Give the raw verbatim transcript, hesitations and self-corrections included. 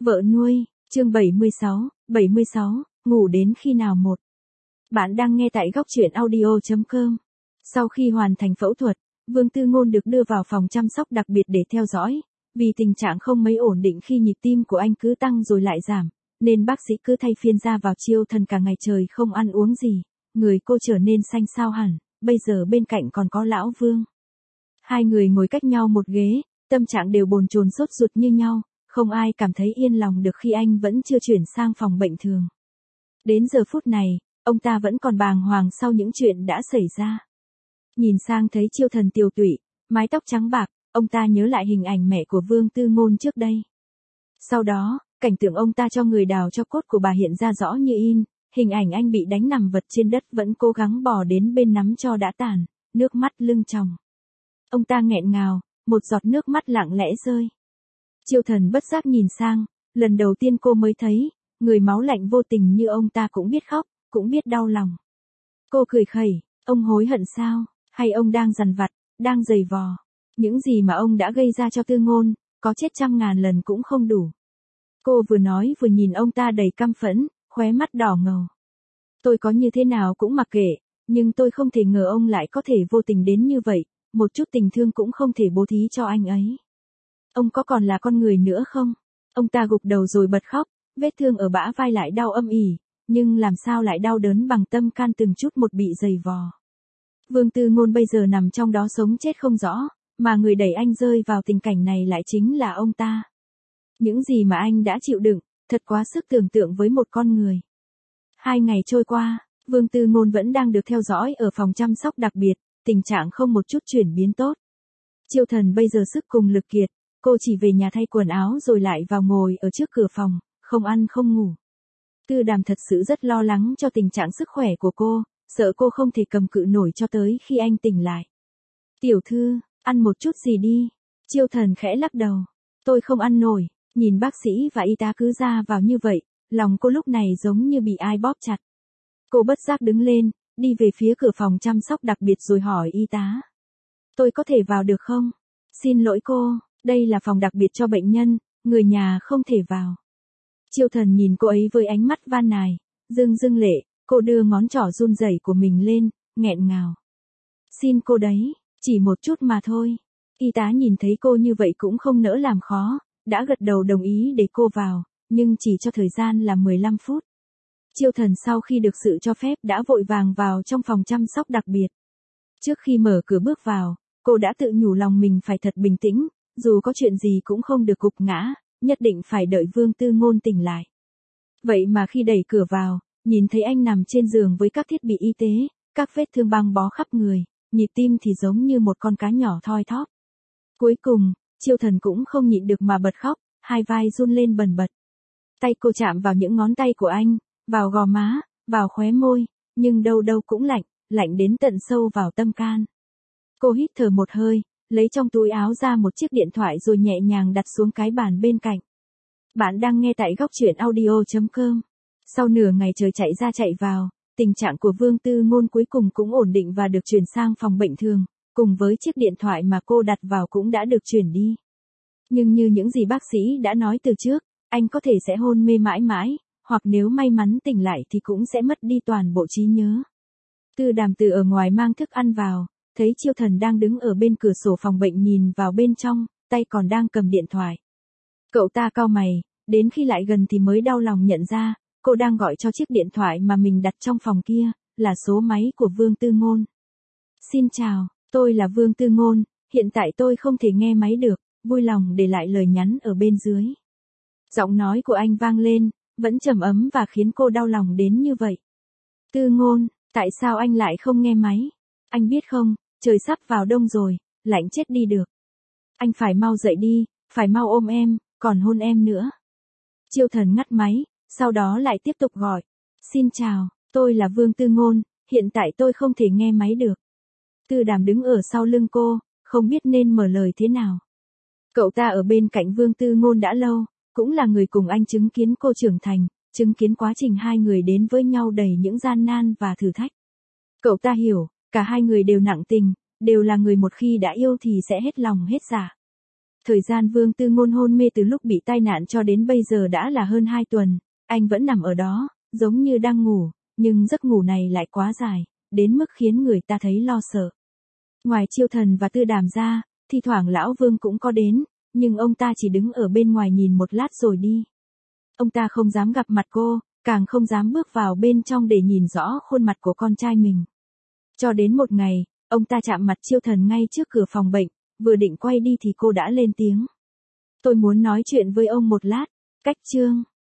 Vợ nuôi, chương bảy mươi sáu, bảy mươi sáu, ngủ đến khi nào một. Bạn đang nghe tại góc truyện audio chấm com. Sau khi hoàn thành phẫu thuật, Vương Tư Ngôn được đưa vào phòng chăm sóc đặc biệt để theo dõi, vì tình trạng không mấy ổn định khi nhịp tim của anh cứ tăng rồi lại giảm, nên bác sĩ cứ thay phiên ra vào chiêu thần cả ngày trời không ăn uống gì, người cô trở nên xanh xao hẳn, bây giờ bên cạnh còn có lão Vương. Hai người ngồi cách nhau một ghế, tâm trạng đều bồn chồn sốt ruột như nhau. Không ai cảm thấy yên lòng được khi anh vẫn chưa chuyển sang phòng bệnh thường. Đến giờ phút này, ông ta vẫn còn bàng hoàng sau những chuyện đã xảy ra. Nhìn sang thấy Chiêu Thần tiều tụy, mái tóc trắng bạc, ông ta nhớ lại hình ảnh mẹ của Vương Tư Ngôn trước đây. Sau đó, cảnh tượng ông ta cho người đào cho cốt của bà hiện ra rõ như in, hình ảnh anh bị đánh nằm vật trên đất vẫn cố gắng bò đến bên nắm cho đã tàn, nước mắt lưng tròng. Ông ta nghẹn ngào, một giọt nước mắt lặng lẽ rơi. Chiêu Thần bất giác nhìn sang, lần đầu tiên cô mới thấy, người máu lạnh vô tình như ông ta cũng biết khóc, cũng biết đau lòng. Cô cười khẩy, ông hối hận sao, hay ông đang dằn vặt, đang giày vò. Những gì mà ông đã gây ra cho Tư Ngôn, có chết trăm ngàn lần cũng không đủ. Cô vừa nói vừa nhìn ông ta đầy căm phẫn, khóe mắt đỏ ngầu. Tôi có như thế nào cũng mặc kệ, nhưng tôi không thể ngờ ông lại có thể vô tình đến như vậy, một chút tình thương cũng không thể bố thí cho anh ấy. Ông có còn là con người nữa không? Ông ta gục đầu rồi bật khóc, vết thương ở bả vai lại đau âm ỉ, nhưng làm sao lại đau đớn bằng tâm can từng chút một bị dày vò. Vương Tư Ngôn bây giờ nằm trong đó sống chết không rõ, mà người đẩy anh rơi vào tình cảnh này lại chính là ông ta. Những gì mà anh đã chịu đựng, thật quá sức tưởng tượng với một con người. Hai ngày trôi qua, Vương Tư Ngôn vẫn đang được theo dõi ở phòng chăm sóc đặc biệt, tình trạng không một chút chuyển biến tốt. Chiêu Thần bây giờ sức cùng lực kiệt. Cô chỉ về nhà thay quần áo rồi lại vào ngồi ở trước cửa phòng, không ăn không ngủ. Tư Đàm thật sự rất lo lắng cho tình trạng sức khỏe của cô, sợ cô không thể cầm cự nổi cho tới khi anh tỉnh lại. Tiểu thư, ăn một chút gì đi. Chiêu Thần khẽ lắc đầu. Tôi không ăn nổi, nhìn bác sĩ và y tá cứ ra vào như vậy, lòng cô lúc này giống như bị ai bóp chặt. Cô bất giác đứng lên, đi về phía cửa phòng chăm sóc đặc biệt rồi hỏi y tá. Tôi có thể vào được không? Xin lỗi cô. Đây là phòng đặc biệt cho bệnh nhân, người nhà không thể vào. Chiêu Thần nhìn cô ấy với ánh mắt van nài, dưng dưng lệ, cô đưa ngón trỏ run rẩy của mình lên, nghẹn ngào. Xin cô đấy, chỉ một chút mà thôi. Y tá nhìn thấy cô như vậy cũng không nỡ làm khó, đã gật đầu đồng ý để cô vào, nhưng chỉ cho thời gian là mười lăm phút. Chiêu Thần sau khi được sự cho phép đã vội vàng vào trong phòng chăm sóc đặc biệt. Trước khi mở cửa bước vào, cô đã tự nhủ lòng mình phải thật bình tĩnh. Dù có chuyện gì cũng không được gục ngã, nhất định phải đợi Vương Tư Ngôn tỉnh lại. Vậy mà khi đẩy cửa vào, nhìn thấy anh nằm trên giường với các thiết bị y tế, các vết thương băng bó khắp người, nhịp tim thì giống như một con cá nhỏ thoi thóp. Cuối cùng, Chiêu Thần cũng không nhịn được mà bật khóc, hai vai run lên bần bật. Tay cô chạm vào những ngón tay của anh, vào gò má, vào khóe môi, nhưng đâu đâu cũng lạnh, lạnh đến tận sâu vào tâm can. Cô hít thở một hơi, lấy trong túi áo ra một chiếc điện thoại rồi nhẹ nhàng đặt xuống cái bàn bên cạnh. Bạn đang nghe tại góc truyện audio chấm com. Sau nửa ngày trời chạy ra chạy vào, tình trạng của Vương Tư Ngôn cuối cùng cũng ổn định và được chuyển sang phòng bệnh thường, cùng với chiếc điện thoại mà cô đặt vào cũng đã được chuyển đi. Nhưng như những gì bác sĩ đã nói từ trước, anh có thể sẽ hôn mê mãi mãi, hoặc nếu may mắn tỉnh lại thì cũng sẽ mất đi toàn bộ trí nhớ. Tư Đàm từ ở ngoài mang thức ăn vào. Thấy Chiêu Thần đang đứng ở bên cửa sổ phòng bệnh nhìn vào bên trong, tay còn đang cầm điện thoại. Cậu ta cau mày, đến khi lại gần thì mới đau lòng nhận ra, cô đang gọi cho chiếc điện thoại mà mình đặt trong phòng kia, là số máy của Vương Tư Ngôn. Xin chào, tôi là Vương Tư Ngôn, hiện tại tôi không thể nghe máy được, vui lòng để lại lời nhắn ở bên dưới. Giọng nói của anh vang lên, vẫn trầm ấm và khiến cô đau lòng đến như vậy. Tư Ngôn, tại sao anh lại không nghe máy? Anh biết không, trời sắp vào đông rồi, lạnh chết đi được. Anh phải mau dậy đi, phải mau ôm em, còn hôn em nữa. Chiêu Thần ngắt máy, sau đó lại tiếp tục gọi. Xin chào, tôi là Vương Tư Ngôn, hiện tại tôi không thể nghe máy được. Tư Đàm đứng ở sau lưng cô, không biết nên mở lời thế nào. Cậu ta ở bên cạnh Vương Tư Ngôn đã lâu, cũng là người cùng anh chứng kiến cô trưởng thành, chứng kiến quá trình hai người đến với nhau đầy những gian nan và thử thách. Cậu ta hiểu. Cả hai người đều nặng tình, đều là người một khi đã yêu thì sẽ hết lòng hết dạ. Thời gian Vương Tư Ngôn hôn mê từ lúc bị tai nạn cho đến bây giờ đã là hơn hai tuần, anh vẫn nằm ở đó, giống như đang ngủ, nhưng giấc ngủ này lại quá dài, đến mức khiến người ta thấy lo sợ. Ngoài Chiêu Thần và Tư Đàm ra, thi thoảng lão Vương cũng có đến, nhưng ông ta chỉ đứng ở bên ngoài nhìn một lát rồi đi. Ông ta không dám gặp mặt cô, càng không dám bước vào bên trong để nhìn rõ khuôn mặt của con trai mình. Cho đến một ngày, ông ta chạm mặt Chiêu Thần ngay trước cửa phòng bệnh, vừa định quay đi thì cô đã lên tiếng. Tôi muốn nói chuyện với ông một lát, cách chương.